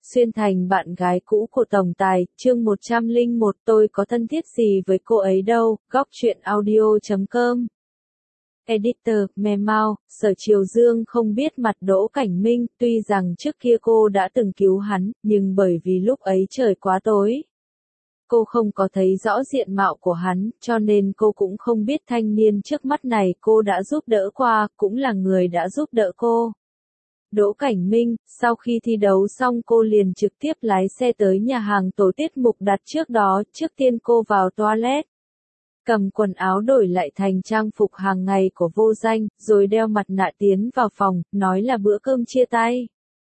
Xuyên thành bạn gái cũ của tổng tài, chương 101 tôi có thân thiết gì với cô ấy đâu, góc truyện audio.com. Editor, Memao, Sở Triều Dương không biết mặt Đỗ Cảnh Minh, tuy rằng trước kia cô đã từng cứu hắn, nhưng bởi vì lúc ấy trời quá tối. Cô không có thấy rõ diện mạo của hắn, cho nên cô cũng không biết thanh niên trước mắt này cô đã giúp đỡ qua, cũng là người đã giúp đỡ cô. Đỗ Cảnh Minh, sau khi thi đấu xong cô liền trực tiếp lái xe tới nhà hàng tổ tiết mục đặt trước đó, trước tiên cô vào toilet. Cầm quần áo đổi lại thành trang phục hàng ngày của Vô Danh, rồi đeo mặt nạ tiến vào phòng, nói là bữa cơm chia tay.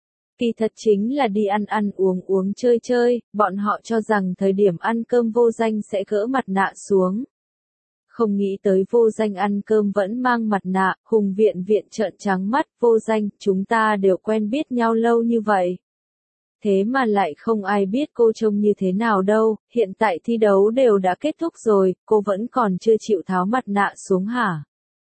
Kỳ thật chính là đi ăn uống chơi, bọn họ cho rằng thời điểm ăn cơm Vô Danh sẽ gỡ mặt nạ xuống. Không nghĩ tới Vô Danh ăn cơm vẫn mang mặt nạ, Hùng Viện trợn trắng mắt, Vô Danh, chúng ta đều quen biết nhau lâu như vậy. Thế mà lại không ai biết cô trông như thế nào đâu, hiện tại thi đấu đều đã kết thúc rồi, cô vẫn còn chưa chịu tháo mặt nạ xuống hả?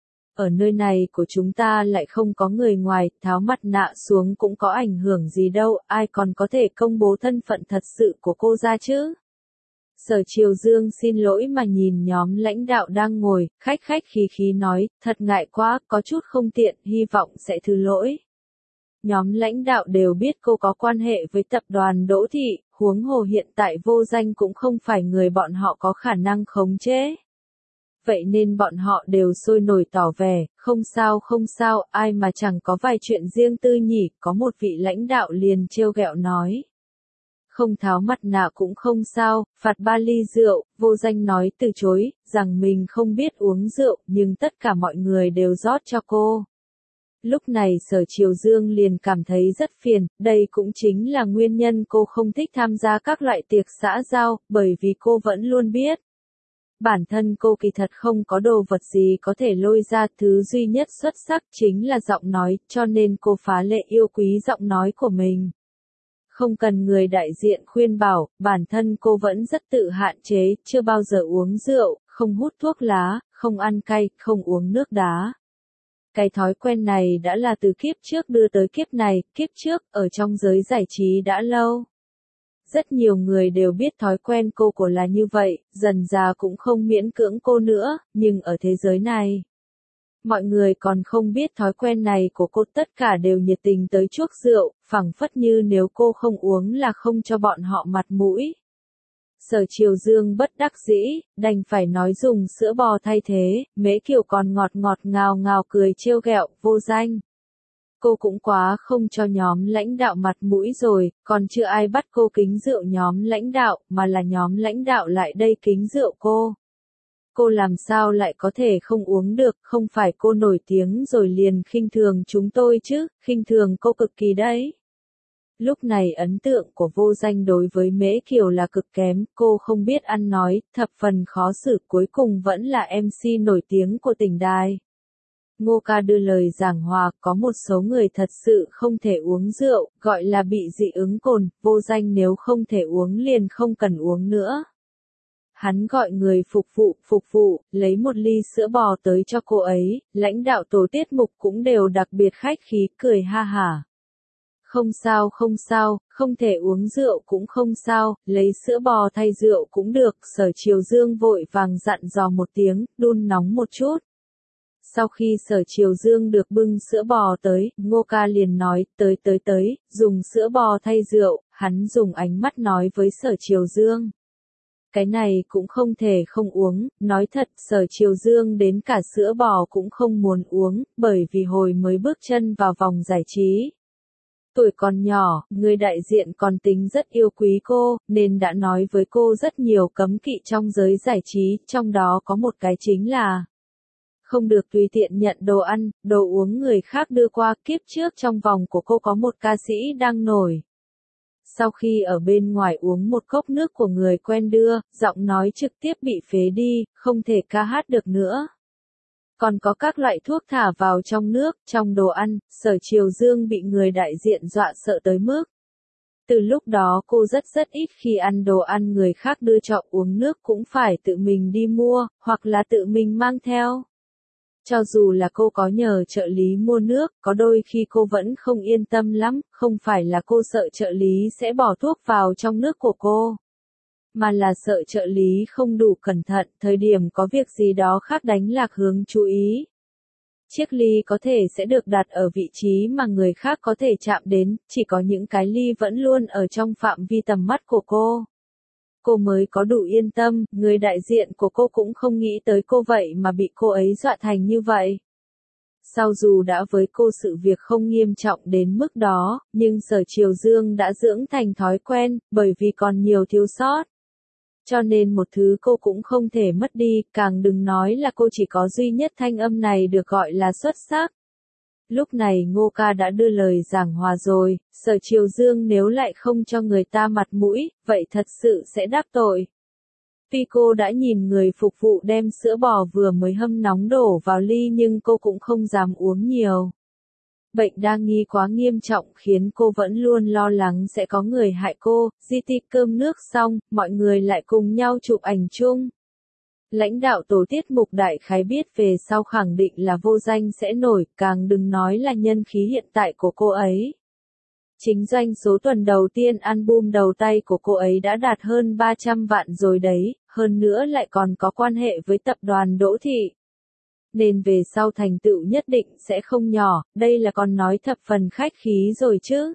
Ở nơi này của chúng ta lại không có người ngoài, tháo mặt nạ xuống cũng có ảnh hưởng gì đâu, ai còn có thể công bố thân phận thật sự của cô ra chứ? Sở Triều Dương xin lỗi mà nhìn nhóm lãnh đạo đang ngồi, khách khí nói, thật ngại quá, có chút không tiện, hy vọng sẽ thứ lỗi. Nhóm lãnh đạo đều biết cô có quan hệ với tập đoàn Đỗ Thị, huống hồ hiện tại Vô Danh cũng không phải người bọn họ có khả năng khống chế. Vậy nên bọn họ đều sôi nổi tỏ vẻ, không sao, ai mà chẳng có vài chuyện riêng tư nhỉ, có một vị lãnh đạo liền trêu ghẹo nói. Không tháo mặt nạ cũng không sao, phạt 3 ly rượu, Vô Danh nói từ chối, rằng mình không biết uống rượu, nhưng tất cả mọi người đều rót cho cô. Lúc này Sở Triều Dương liền cảm thấy rất phiền, đây cũng chính là nguyên nhân cô không thích tham gia các loại tiệc xã giao, bởi vì cô vẫn luôn biết. Bản thân cô kỳ thật không có đồ vật gì có thể lôi ra, thứ duy nhất xuất sắc chính là giọng nói, cho nên cô phá lệ yêu quý giọng nói của mình. Không cần người đại diện khuyên bảo, bản thân cô vẫn rất tự hạn chế, chưa bao giờ uống rượu, không hút thuốc lá, không ăn cay, không uống nước đá. Cái thói quen này đã là từ kiếp trước đưa tới kiếp này, kiếp trước, ở trong giới giải trí đã lâu. Rất nhiều người đều biết thói quen cô của là như vậy, dần già cũng không miễn cưỡng cô nữa, nhưng ở thế giới này, mọi người còn không biết thói quen này của cô, tất cả đều nhiệt tình tới chuốc rượu, phảng phất như nếu cô không uống là không cho bọn họ mặt mũi. Sở Triều Dương bất đắc dĩ, đành phải nói dùng sữa bò thay thế, Mễ Kiều còn ngọt ngào cười trêu ghẹo, Vô Danh. Cô cũng quá không cho nhóm lãnh đạo mặt mũi rồi, còn chưa ai bắt cô kính rượu nhóm lãnh đạo, mà là nhóm lãnh đạo lại đây kính rượu cô. Cô làm sao lại có thể không uống được, không phải cô nổi tiếng rồi liền khinh thường chúng tôi chứ, khinh thường cô cực kỳ đấy. Lúc này ấn tượng của Vô Danh đối với Mễ Kiều là cực kém, cô không biết ăn nói, thập phần khó xử, cuối cùng vẫn là MC nổi tiếng của tỉnh đài. Ngô Ca đưa lời giảng hòa, có một số người thật sự không thể uống rượu, gọi là bị dị ứng cồn, Vô Danh nếu không thể uống liền không cần uống nữa. Hắn gọi người phục vụ, lấy một ly sữa bò tới cho cô ấy, lãnh đạo tổ tiết mục cũng đều đặc biệt khách khí, cười ha hả. Không sao, không thể uống rượu cũng không sao, lấy sữa bò thay rượu cũng được, Sở Triều Dương vội vàng dặn dò một tiếng, đun nóng một chút. Sau khi Sở Triều Dương được bưng sữa bò tới, Ngô Ca liền nói, tới, dùng sữa bò thay rượu, hắn dùng ánh mắt nói với Sở Triều Dương. Cái này cũng không thể không uống, nói thật, Sở Triều Dương đến cả sữa bò cũng không muốn uống, bởi vì hồi mới bước chân vào vòng giải trí. Tuổi còn nhỏ, người đại diện còn tính rất yêu quý cô, nên đã nói với cô rất nhiều cấm kỵ trong giới giải trí, trong đó có một cái chính là không được tùy tiện nhận đồ ăn, đồ uống người khác đưa qua. Kiếp trước trong vòng của cô có một ca sĩ đang nổi. Sau khi ở bên ngoài uống một cốc nước của người quen đưa, giọng nói trực tiếp bị phế đi, không thể ca hát được nữa. Còn có các loại thuốc thả vào trong nước, trong đồ ăn, Sở Triều Dương bị người đại diện dọa sợ tới mức. Từ lúc đó cô rất ít khi ăn đồ ăn người khác đưa cho, uống nước cũng phải tự mình đi mua, hoặc là tự mình mang theo. Cho dù là cô có nhờ trợ lý mua nước, có đôi khi cô vẫn không yên tâm lắm, không phải là cô sợ trợ lý sẽ bỏ thuốc vào trong nước của cô, mà là sợ trợ lý không đủ cẩn thận, thời điểm có việc gì đó khác đánh lạc hướng chú ý. Chiếc ly có thể sẽ được đặt ở vị trí mà người khác có thể chạm đến, chỉ có những cái ly vẫn luôn ở trong phạm vi tầm mắt của cô. Cô mới có đủ yên tâm, người đại diện của cô cũng không nghĩ tới cô vậy mà bị cô ấy dọa thành như vậy. Sau dù đã với cô sự việc không nghiêm trọng đến mức đó, nhưng Sở Triều Dương đã dưỡng thành thói quen, bởi vì còn nhiều thiếu sót. Cho nên một thứ cô cũng không thể mất đi, càng đừng nói là cô chỉ có duy nhất thanh âm này được gọi là xuất sắc. Lúc này Ngô Ca đã đưa lời giảng hòa rồi, Sở Triều Dương nếu lại không cho người ta mặt mũi, vậy thật sự sẽ đáp tội. Tuy cô đã nhìn người phục vụ đem sữa bò vừa mới hâm nóng đổ vào ly nhưng cô cũng không dám uống nhiều. Bệnh đa nghi quá nghiêm trọng khiến cô vẫn luôn lo lắng sẽ có người hại cô. Di ti cơm nước xong, mọi người lại cùng nhau chụp ảnh chung. Lãnh đạo tổ tiết mục đại khái biết về sau khẳng định là Vô Danh sẽ nổi, càng đừng nói là nhân khí hiện tại của cô ấy. Chính doanh số tuần đầu tiên album đầu tay của cô ấy đã đạt hơn 300 vạn rồi đấy, hơn nữa lại còn có quan hệ với tập đoàn Đỗ Thị. Nên về sau thành tựu nhất định sẽ không nhỏ, đây là còn nói thập phần khách khí rồi chứ.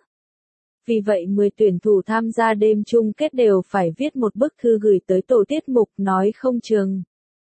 Vì vậy 10 tuyển thủ tham gia đêm chung kết đều phải viết một bức thư gửi tới tổ tiết mục nói không chừng.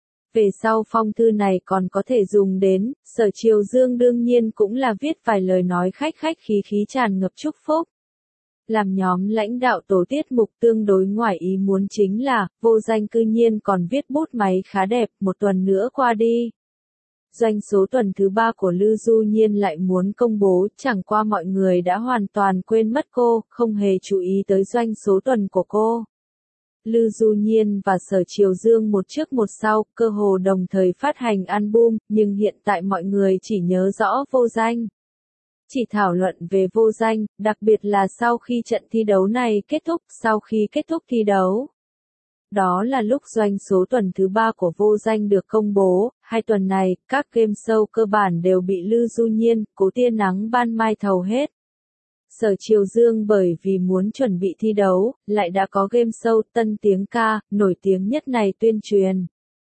Về sau phong thư này còn có thể dùng đến, Sở Triều Dương đương nhiên cũng là viết vài lời nói khách khí tràn ngập chúc phúc. Làm nhóm lãnh đạo tổ tiết mục tương đối ngoài ý muốn chính là, Vô Danh cư nhiên còn viết bút máy khá đẹp, một tuần nữa qua đi. Doanh số tuần thứ 3 của Lư Du Nhiên lại muốn công bố, chẳng qua mọi người đã hoàn toàn quên mất cô, không hề chú ý tới doanh số tuần của cô. Lư Du Nhiên và Sở Triều Dương một trước một sau, cơ hồ đồng thời phát hành album, nhưng hiện tại mọi người chỉ nhớ rõ Vô Danh. Chỉ thảo luận về Vô Danh, đặc biệt là sau khi trận thi đấu này kết thúc, sau khi kết thúc thi đấu. Đó là lúc doanh số tuần thứ 3 của Vô Danh được công bố, 2 tuần này, các game show cơ bản đều bị Lư Du Nhiên, Cố Tia Nắng ban mai thầu hết. Sở Triều Dương bởi vì muốn chuẩn bị thi đấu, lại đã có game show Tân Tiếng Ca, nổi tiếng nhất này tuyên truyền.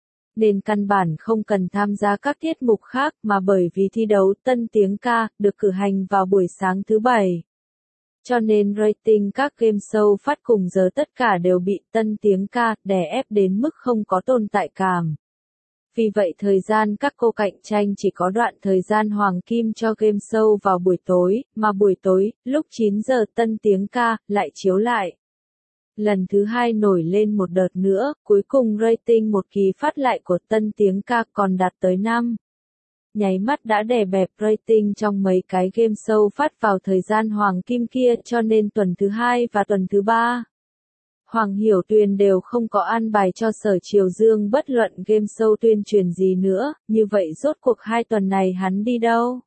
Nên căn bản không cần tham gia các tiết mục khác mà bởi vì thi đấu Tân Tiếng Ca, được cử hành vào buổi sáng thứ 7. Cho nên rating các game show phát cùng giờ tất cả đều bị Tân Tiếng Ca đè ép đến mức không có tồn tại cảm. Vì vậy thời gian các cô cạnh tranh chỉ có đoạn thời gian hoàng kim cho game show vào buổi tối, mà buổi tối, lúc 9 giờ Tân Tiếng Ca, lại chiếu lại. Lần thứ 2 nổi lên một đợt nữa, cuối cùng rating một kỳ phát lại của Tân Tiếng Ca còn đạt tới 5. Nháy mắt đã đè bẹp rating trong mấy cái game show phát vào thời gian hoàng kim kia cho nên tuần thứ 2 và tuần thứ 3. Hoàng Hiểu Tuyền đều không có an bài cho Sở Triều Dương bất luận game show tuyên truyền gì nữa, như vậy rốt cuộc 2 tuần này hắn đi đâu?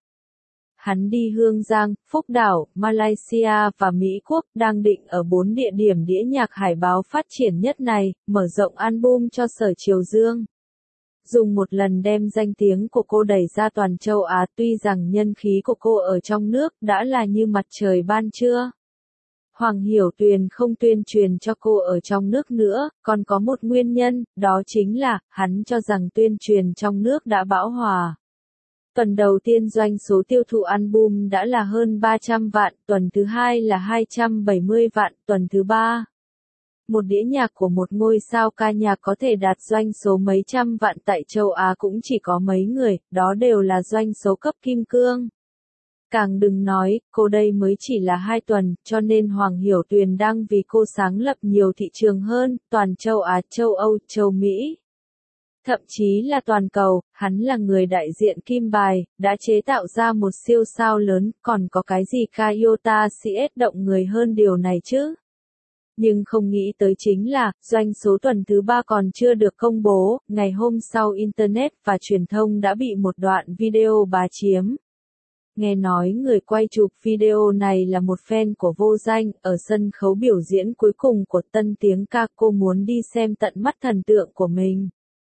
Hắn đi Hương Giang, Phúc Đảo, Malaysia và Mỹ Quốc, đang định ở 4 địa điểm đĩa nhạc hải báo phát triển nhất này, mở rộng album cho Sở Triều Dương. Dùng một lần đem danh tiếng của cô đẩy ra toàn châu Á, tuy rằng nhân khí của cô ở trong nước đã là như mặt trời ban trưa. Hoàng Hiểu Tuyền không tuyên truyền cho cô ở trong nước nữa, còn có một nguyên nhân, đó chính là, hắn cho rằng tuyên truyền trong nước đã bão hòa. Tuần đầu tiên doanh số tiêu thụ album đã là hơn 300 vạn, tuần thứ 2 là 270 vạn, tuần thứ 3. Một đĩa nhạc của một ngôi sao ca nhạc có thể đạt doanh số mấy trăm vạn tại châu Á cũng chỉ có mấy người, đó đều là doanh số cấp kim cương. Càng đừng nói, cô đây mới chỉ là 2 tuần, cho nên Hoàng Hiểu Tuyền đang vì cô sáng lập nhiều thị trường hơn, toàn châu Á, châu Âu, châu Mỹ. Thậm chí là toàn cầu, hắn là người đại diện kim bài, đã chế tạo ra một siêu sao lớn, còn có cái gì Kayota CS động người hơn điều này chứ? Nhưng không nghĩ tới chính là, doanh số tuần thứ 3 còn chưa được công bố, ngày hôm sau Internet và truyền thông đã bị một đoạn video bá chiếm. Nghe nói người quay chụp video này là một fan của Vô Danh, ở sân khấu biểu diễn cuối cùng của Tân Tiếng Ca cô muốn đi xem tận mắt thần tượng của mình.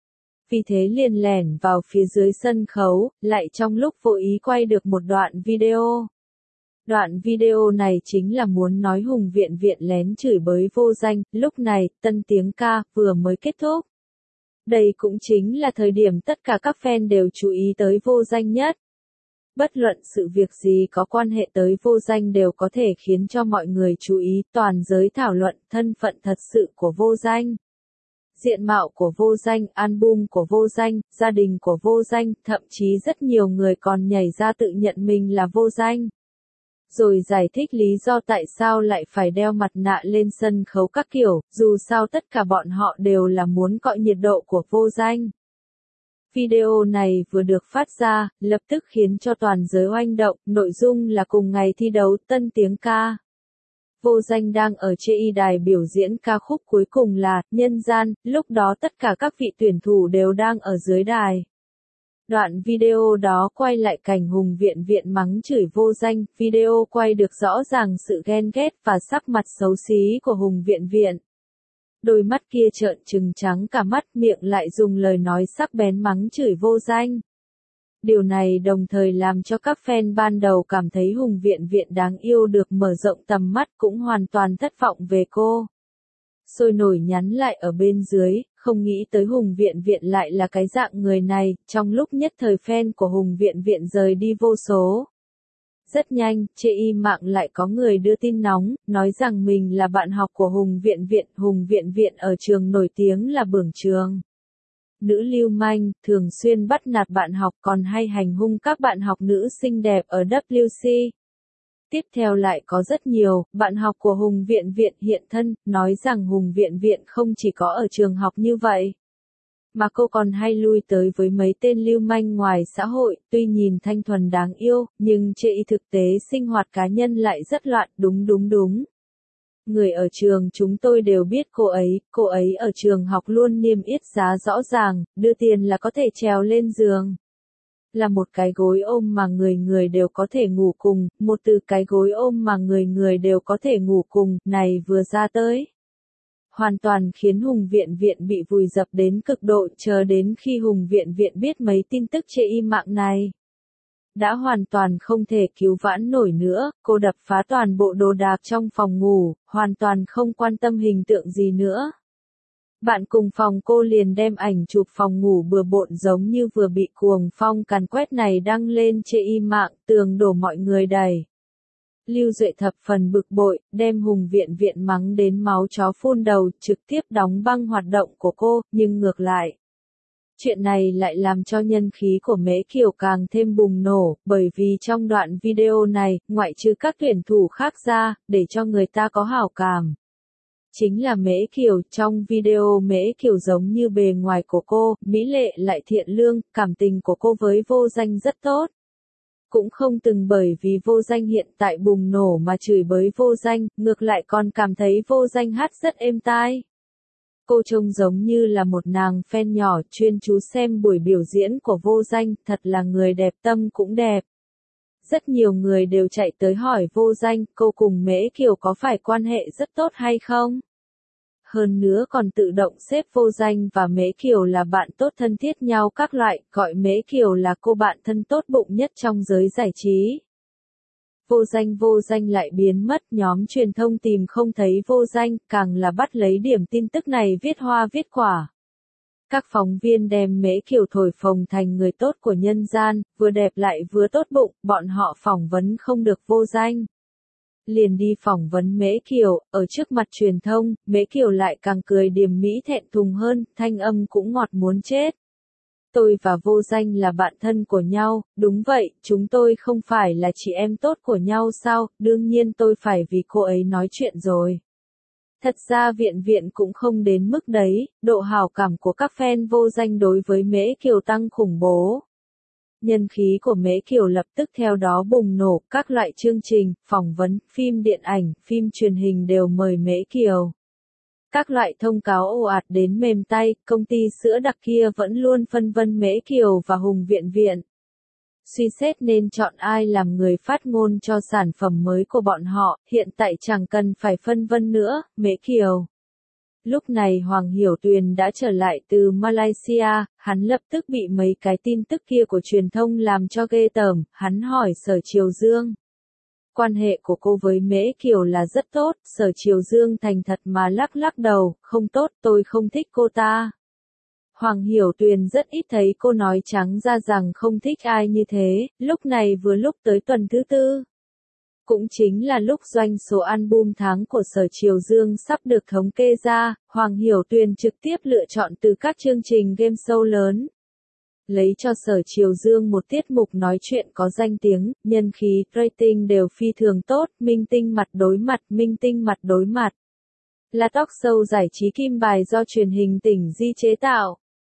vì thế liền lẻn vào phía dưới sân khấu, lại trong lúc vô ý quay được một đoạn video. Đoạn video này chính là muốn nói Hùng Viện Viện lén chửi bới Vô Danh, lúc này, tân tiếng ca, vừa mới kết thúc. Đây cũng chính là thời điểm tất cả các fan đều chú ý tới Vô Danh nhất. Bất luận sự việc gì có quan hệ tới Vô Danh đều có thể khiến cho mọi người chú ý, toàn giới thảo luận thân phận thật sự của Vô Danh. Diện mạo của Vô Danh, album của Vô Danh, gia đình của Vô Danh, thậm chí rất nhiều người còn nhảy ra tự nhận mình là Vô Danh. Rồi giải thích lý do tại sao lại phải đeo mặt nạ lên sân khấu các kiểu, dù sao tất cả bọn họ đều là muốn cọ nhiệt độ của Vô Danh. Video này vừa được phát ra, lập tức khiến cho toàn giới oanh động, nội dung là cùng ngày thi đấu tân tiếng ca. Vô Danh đang ở trên đài biểu diễn ca khúc cuối cùng là Nhân Gian, lúc đó tất cả các vị tuyển thủ đều đang ở dưới đài. Đoạn video đó quay lại cảnh Hùng Viện Viện mắng chửi Vô Danh, video quay được rõ ràng sự ghen ghét và sắc mặt xấu xí của Hùng Viện Viện. Đôi mắt kia trợn trừng trắng cả mắt, miệng lại dùng lời nói sắc bén mắng chửi Vô Danh. Điều này đồng thời làm cho các fan ban đầu cảm thấy Hùng Viện Viện đáng yêu được mở rộng tầm mắt, cũng hoàn toàn thất vọng về cô. Sôi nổi nhắn lại ở bên dưới, không nghĩ tới Hùng Viện Viện lại là cái dạng người này, trong lúc nhất thời fan của Hùng Viện Viện rời đi vô số. Rất nhanh, trên mạng lại có người đưa tin nóng, nói rằng mình là bạn học của Hùng Viện Viện ở trường nổi tiếng là Bưởng Trường. Nữ lưu manh, thường xuyên bắt nạt bạn học còn hay hành hung các bạn học nữ xinh đẹp ở WC. Tiếp theo lại có rất nhiều bạn học của Hùng Viện Viện hiện thân, nói rằng Hùng Viện Viện không chỉ có ở trường học như vậy, mà cô còn hay lui tới với mấy tên lưu manh ngoài xã hội, tuy nhìn thanh thuần đáng yêu, nhưng trên thực tế sinh hoạt cá nhân lại rất loạn, đúng. Người ở trường chúng tôi đều biết cô ấy ở trường học luôn niêm yết giá rõ ràng, đưa tiền là có thể trèo lên giường. Là một cái gối ôm mà người người đều có thể ngủ cùng, một từ cái gối ôm mà người người đều có thể ngủ cùng, này vừa ra tới. Hoàn toàn khiến Hùng Viện Viện bị vùi dập đến cực độ, chờ đến khi Hùng Viện Viện biết mấy tin tức trên mạng này. Đã hoàn toàn không thể cứu vãn nổi nữa, cô đập phá toàn bộ đồ đạc trong phòng ngủ, hoàn toàn không quan tâm hình tượng gì nữa. Bạn cùng phòng cô liền đem ảnh chụp phòng ngủ bừa bộn giống như vừa bị cuồng phong càn quét này đăng lên trên mạng, tường đổ mọi người đầy. Lưu Duệ thập phần bực bội, đem Hùng Viện Viện mắng đến máu chó phun đầu, trực tiếp đóng băng hoạt động của cô, nhưng ngược lại. Chuyện này lại làm cho nhân khí của Mễ Kiều càng thêm bùng nổ, bởi vì trong đoạn video này, ngoại trừ các tuyển thủ khác ra, để cho người ta có hảo cảm. Chính là Mễ Kiều, trong video Mễ Kiều giống như bề ngoài của cô, mỹ lệ lại thiện lương, cảm tình của cô với Vô Danh rất tốt. Cũng không từng bởi vì Vô Danh hiện tại bùng nổ mà chửi bới Vô Danh, ngược lại còn cảm thấy Vô Danh hát rất êm tai. Cô trông giống như là một nàng fan nhỏ chuyên chú xem buổi biểu diễn của Vô Danh, thật là người đẹp tâm cũng đẹp. Rất nhiều người đều chạy tới hỏi Vô Danh, cô cùng Mễ Kiều có phải quan hệ rất tốt hay không? Hơn nữa còn tự động xếp Vô Danh và Mễ Kiều là bạn tốt thân thiết nhau các loại, gọi Mễ Kiều là cô bạn thân tốt bụng nhất trong giới giải trí. Vô Danh lại biến mất, nhóm truyền thông tìm không thấy Vô Danh, càng là bắt lấy điểm tin tức này viết hoa viết quả. Các phóng viên đem Mễ Kiều thổi phồng thành người tốt của nhân gian, vừa đẹp lại vừa tốt bụng, bọn họ phỏng vấn không được Vô Danh. Liền đi phỏng vấn Mễ Kiều, ở trước mặt truyền thông, Mễ Kiều lại càng cười điềm mỹ thẹn thùng hơn, thanh âm cũng ngọt muốn chết. Tôi và Vô Danh là bạn thân của nhau, đúng vậy, chúng tôi không phải là chị em tốt của nhau sao, đương nhiên tôi phải vì cô ấy nói chuyện rồi. Thật ra Viện cũng không đến mức đấy, độ hảo cảm của các fan Vô Danh đối với Mễ Kiều tăng khủng bố. Nhân khí của Mễ Kiều lập tức theo đó bùng nổ, các loại chương trình, phỏng vấn, phim điện ảnh, phim truyền hình đều mời Mễ Kiều. Các loại thông cáo ồ ạt đến mềm tay, công ty sữa đặc kia vẫn luôn phân vân Mễ Kiều và Hùng Viện Viện. Suy xét nên chọn ai làm người phát ngôn cho sản phẩm mới của bọn họ, hiện tại chẳng cần phải phân vân nữa, Mễ Kiều. Lúc này Hoàng Hiểu Tuyền đã trở lại từ Malaysia, hắn lập tức bị mấy cái tin tức kia của truyền thông làm cho ghê tởm, hắn hỏi Sở Triều Dương. Quan hệ của cô với Mễ Kiều là rất tốt, Sở Triều Dương thành thật mà lắc lắc đầu, không tốt, tôi không thích cô ta. Hoàng Hiểu Tuyền rất ít thấy cô nói trắng ra rằng không thích ai như thế, lúc này vừa lúc tới tuần thứ tư. Cũng chính là lúc doanh số album tháng của Sở Triều Dương sắp được thống kê ra, Hoàng Hiểu Tuyền trực tiếp lựa chọn từ các chương trình game show lớn. Lấy cho Sở Triều Dương một tiết mục nói chuyện có danh tiếng, nhân khí, rating đều phi thường tốt, minh tinh mặt đối mặt, minh tinh mặt đối mặt. Là talk show giải trí kim bài do truyền hình tỉnh Di chế tạo.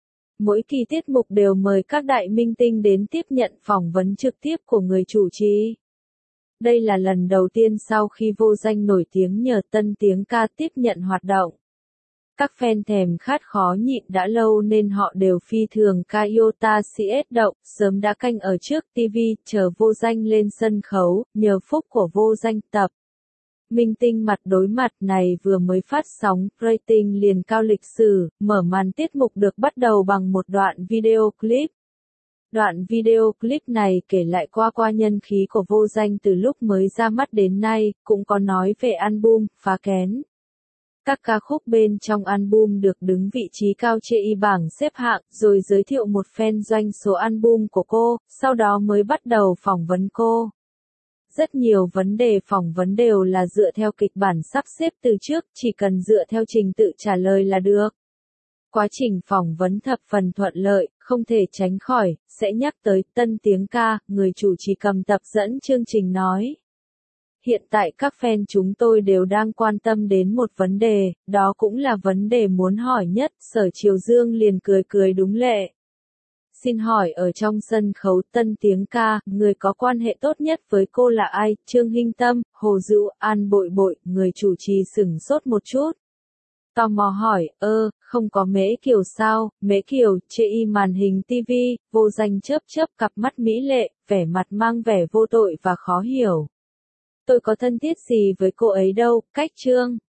Mỗi kỳ tiết mục đều mời các đại minh tinh đến tiếp nhận phỏng vấn trực tiếp của người chủ trì. Đây là lần đầu tiên sau khi Vô Danh nổi tiếng nhờ Tân Tiếng Ca tiếp nhận hoạt động. Các fan thèm khát khó nhịn đã lâu nên họ đều phi thường ca Iota CS động, sớm đã canh ở trước TV, chờ Vô Danh lên sân khấu, nhờ phúc của Vô Danh tập. Minh tinh mặt đối mặt này vừa mới phát sóng, rating liền cao lịch sử, mở màn tiết mục được bắt đầu bằng một đoạn video clip. Đoạn video clip này kể lại qua nhân khí của Vô Danh từ lúc mới ra mắt đến nay, cũng có nói về album, Phá Kén. Các ca khúc bên trong album được đứng vị trí cao trên bảng xếp hạng, rồi giới thiệu một fan doanh số album của cô, sau đó mới bắt đầu phỏng vấn cô. Rất nhiều vấn đề phỏng vấn đều là dựa theo kịch bản sắp xếp từ trước, chỉ cần dựa theo trình tự trả lời là được. Quá trình phỏng vấn thập phần thuận lợi, không thể tránh khỏi, sẽ nhắc tới Tân Tiếng Ca, người chủ trì cầm tập dẫn chương trình nói. Hiện tại các fan chúng tôi đều đang quan tâm đến một vấn đề, đó cũng là vấn đề muốn hỏi nhất, Sở Triều Dương liền cười đúng lệ. Xin hỏi ở trong sân khấu Tân Tiếng Ca, người có quan hệ tốt nhất với cô là ai? Trương Hinh Tâm, Hồ Dữu, An Bội Bội, người chủ trì sửng sốt một chút. Tò mò hỏi, không có Mễ Kiều sao? Mễ Kiều, chê màn hình TV, Vô Danh chớp cặp mắt mỹ lệ, vẻ mặt mang vẻ vô tội và khó hiểu. Tôi có thân thiết gì với cô ấy đâu, cách Trương.